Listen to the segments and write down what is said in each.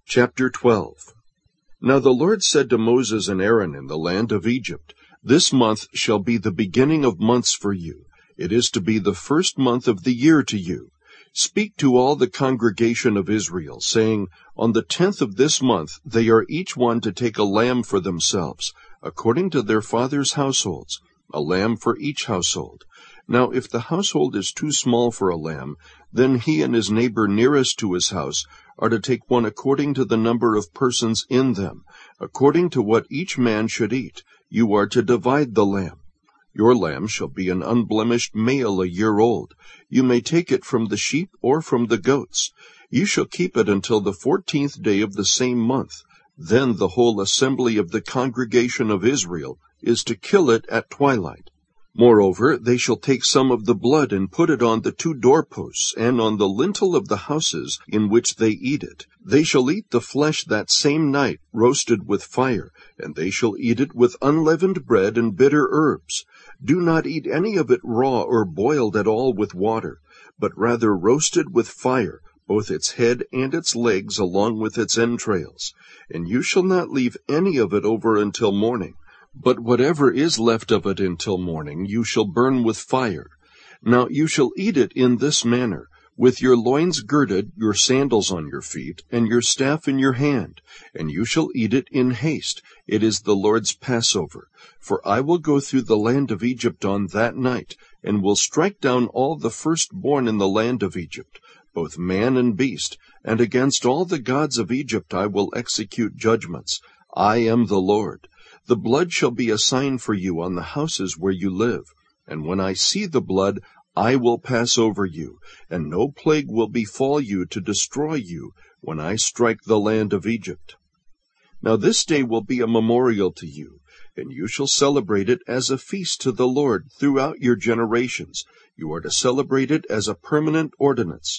Chapter 12. Now the Lord said to Moses and Aaron in the land of Egypt, This month shall be the beginning of months for you. It is to be the first month of the year to you. Speak to all the congregation of Israel, saying, On the 10th of this month they are each one to take a lamb for themselves, according to their fathers' households, a lamb for each household. Now if the household is too small for a lamb, then he and his neighbor nearest to his house are to take one according to the number of persons in them, according to what each man should eat. You are to divide the lamb. Your lamb shall be an unblemished male a year old. You may take it from the sheep or from the goats. You shall keep it until the 14th day of the same month. Then the whole assembly of the congregation of Israel is to kill it at twilight. Moreover, they shall take some of the blood and put it on the 2 doorposts and on the lintel of the houses in which they eat it. They shall eat the flesh that same night, roasted with fire, and they shall eat it with unleavened bread and bitter herbs. Do not eat any of it raw or boiled at all with water, but rather roasted with fire, both its head and its legs along with its entrails. And you shall not leave any of it over until morning. But whatever is left of it until morning you shall burn with fire. Now you shall eat it in this manner, with your loins girded, your sandals on your feet, and your staff in your hand, and you shall eat it in haste. It is the Lord's Passover. For I will go through the land of Egypt on that night, and will strike down all the firstborn in the land of Egypt, both man and beast, and against all the gods of Egypt I will execute judgments. I am the Lord. The blood shall be a sign for you on the houses where you live. And when I see the blood, I will pass over you, and no plague will befall you to destroy you when I strike the land of Egypt. Now this day will be a memorial to you, and you shall celebrate it as a feast to the Lord throughout your generations. You are to celebrate it as a permanent ordinance.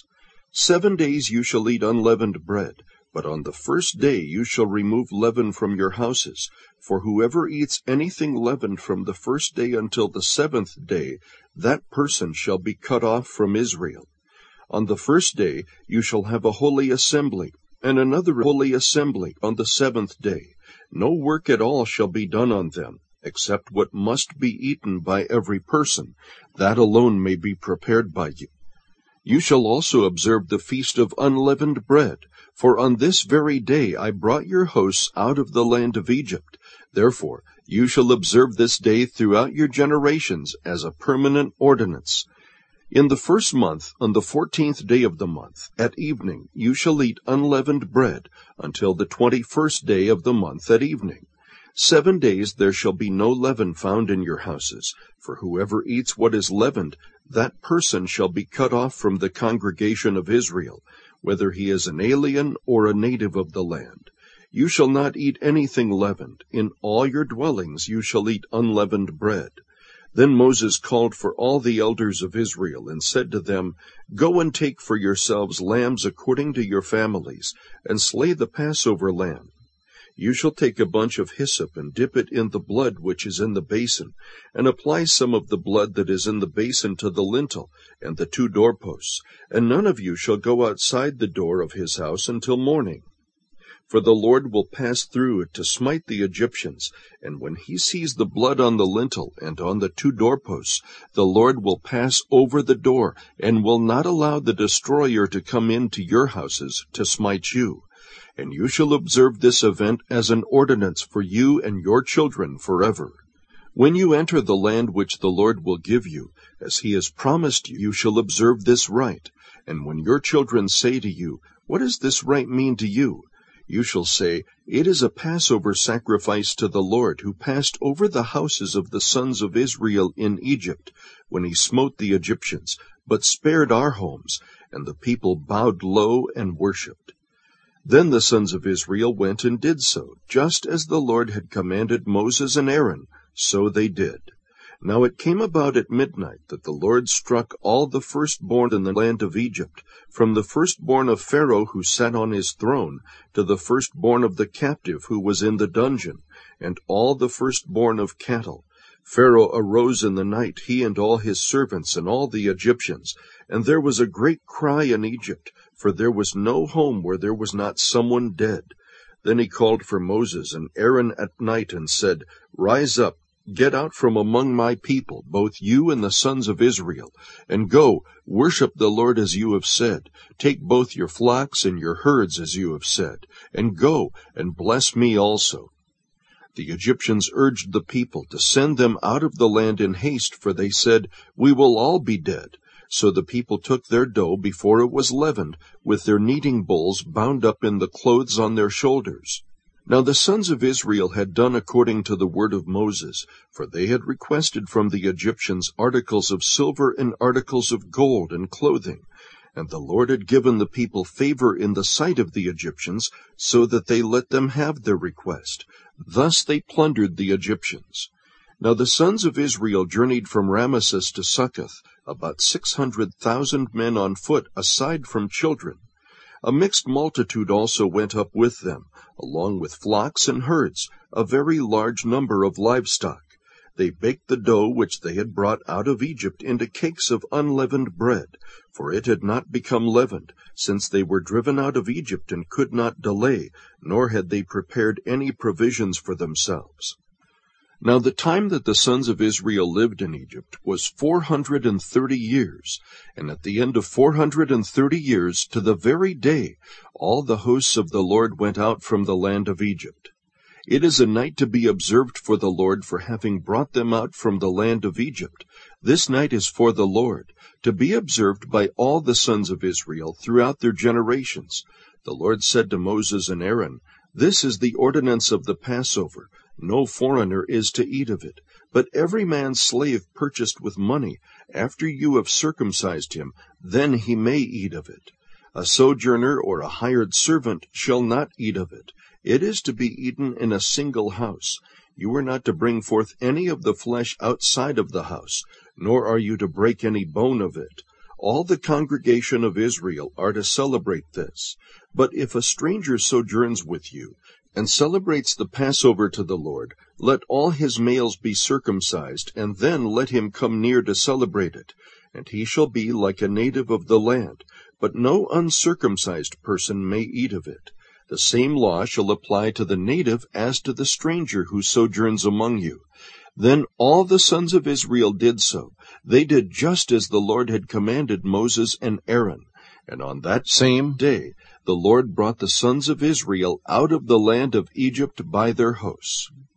7 days you shall eat unleavened bread, but on the first day you shall remove leaven from your houses. For whoever eats anything leavened from the first day until the 7th day, that person shall be cut off from Israel. On the first day you shall have a holy assembly, and another holy assembly on the 7th day. No work at all shall be done on them, except what must be eaten by every person. That alone may be prepared by you. You shall also observe the feast of unleavened bread, for on this very day I brought your hosts out of the land of Egypt. Therefore you shall observe this day throughout your generations as a permanent ordinance. In the first month, on the 14th day of the month, at evening, you shall eat unleavened bread, until the 21st day of the month at evening. 7 days there shall be no leaven found in your houses, for whoever eats what is leavened, that person shall be cut off from the congregation of Israel, whether he is an alien or a native of the land. You shall not eat anything leavened. In all your dwellings you shall eat unleavened bread. Then Moses called for all the elders of Israel, and said to them, Go and take for yourselves lambs according to your families, and slay the Passover lamb. You shall take a bunch of hyssop and dip it in the blood which is in the basin, and apply some of the blood that is in the basin to the lintel and the 2 doorposts, and none of you shall go outside the door of his house until morning. For the Lord will pass through it to smite the Egyptians, and when he sees the blood on the lintel and on the 2 doorposts, the Lord will pass over the door, and will not allow the destroyer to come into your houses to smite you. And you shall observe this event as an ordinance for you and your children forever. When you enter the land which the Lord will give you, as he has promised you, you shall observe this rite. And when your children say to you, What does this rite mean to you? You shall say, It is a Passover sacrifice to the Lord, who passed over the houses of the sons of Israel in Egypt, when he smote the Egyptians, but spared our homes. And the people bowed low and worshipped. Then the sons of Israel went and did so, just as the Lord had commanded Moses and Aaron, so they did. Now it came about at midnight that the Lord struck all the firstborn in the land of Egypt, from the firstborn of Pharaoh who sat on his throne, to the firstborn of the captive who was in the dungeon, and all the firstborn of cattle. Pharaoh arose in the night, he and all his servants and all the Egyptians, and there was a great cry in Egypt, for there was no home where there was not someone dead. Then he called for Moses and Aaron at night and said, Rise up, get out from among my people, both you and the sons of Israel, and go, worship the Lord as you have said. Take both your flocks and your herds as you have said, and go and bless me also. The Egyptians urged the people to send them out of the land in haste, for they said, We will all be dead. So the people took their dough before it was leavened, with their kneading bowls bound up in the clothes on their shoulders. Now the sons of Israel had done according to the word of Moses, for they had requested from the Egyptians articles of silver and articles of gold and clothing. And the Lord had given the people favor in the sight of the Egyptians, so that they let them have their request. Thus they plundered the Egyptians. Now the sons of Israel journeyed from Ramesses to Succoth, about 600,000 men on foot, aside from children. A mixed multitude also went up with them, along with flocks and herds, a very large number of livestock. They baked the dough which they had brought out of Egypt into cakes of unleavened bread, for it had not become leavened, since they were driven out of Egypt and could not delay, nor had they prepared any provisions for themselves. Now the time that the sons of Israel lived in Egypt was 430 years, and at the end of 430 years, to the very day, all the hosts of the Lord went out from the land of Egypt. It is a night to be observed for the Lord for having brought them out from the land of Egypt. This night is for the Lord, to be observed by all the sons of Israel throughout their generations. The Lord said to Moses and Aaron, This is the ordinance of the Passover. No foreigner is to eat of it, but every man's slave purchased with money, after you have circumcised him, then he may eat of it. A sojourner or a hired servant shall not eat of it. It is to be eaten in a single house. You are not to bring forth any of the flesh outside of the house, nor are you to break any bone of it. All the congregation of Israel are to celebrate this. But if a stranger sojourns with you, and celebrates the Passover to the Lord, let all his males be circumcised, and then let him come near to celebrate it. And he shall be like a native of the land, but no uncircumcised person may eat of it. The same law shall apply to the native as to the stranger who sojourns among you. Then all the sons of Israel did so. They did just as the Lord had commanded Moses and Aaron. And on that same day the Lord brought the sons of Israel out of the land of Egypt by their hosts.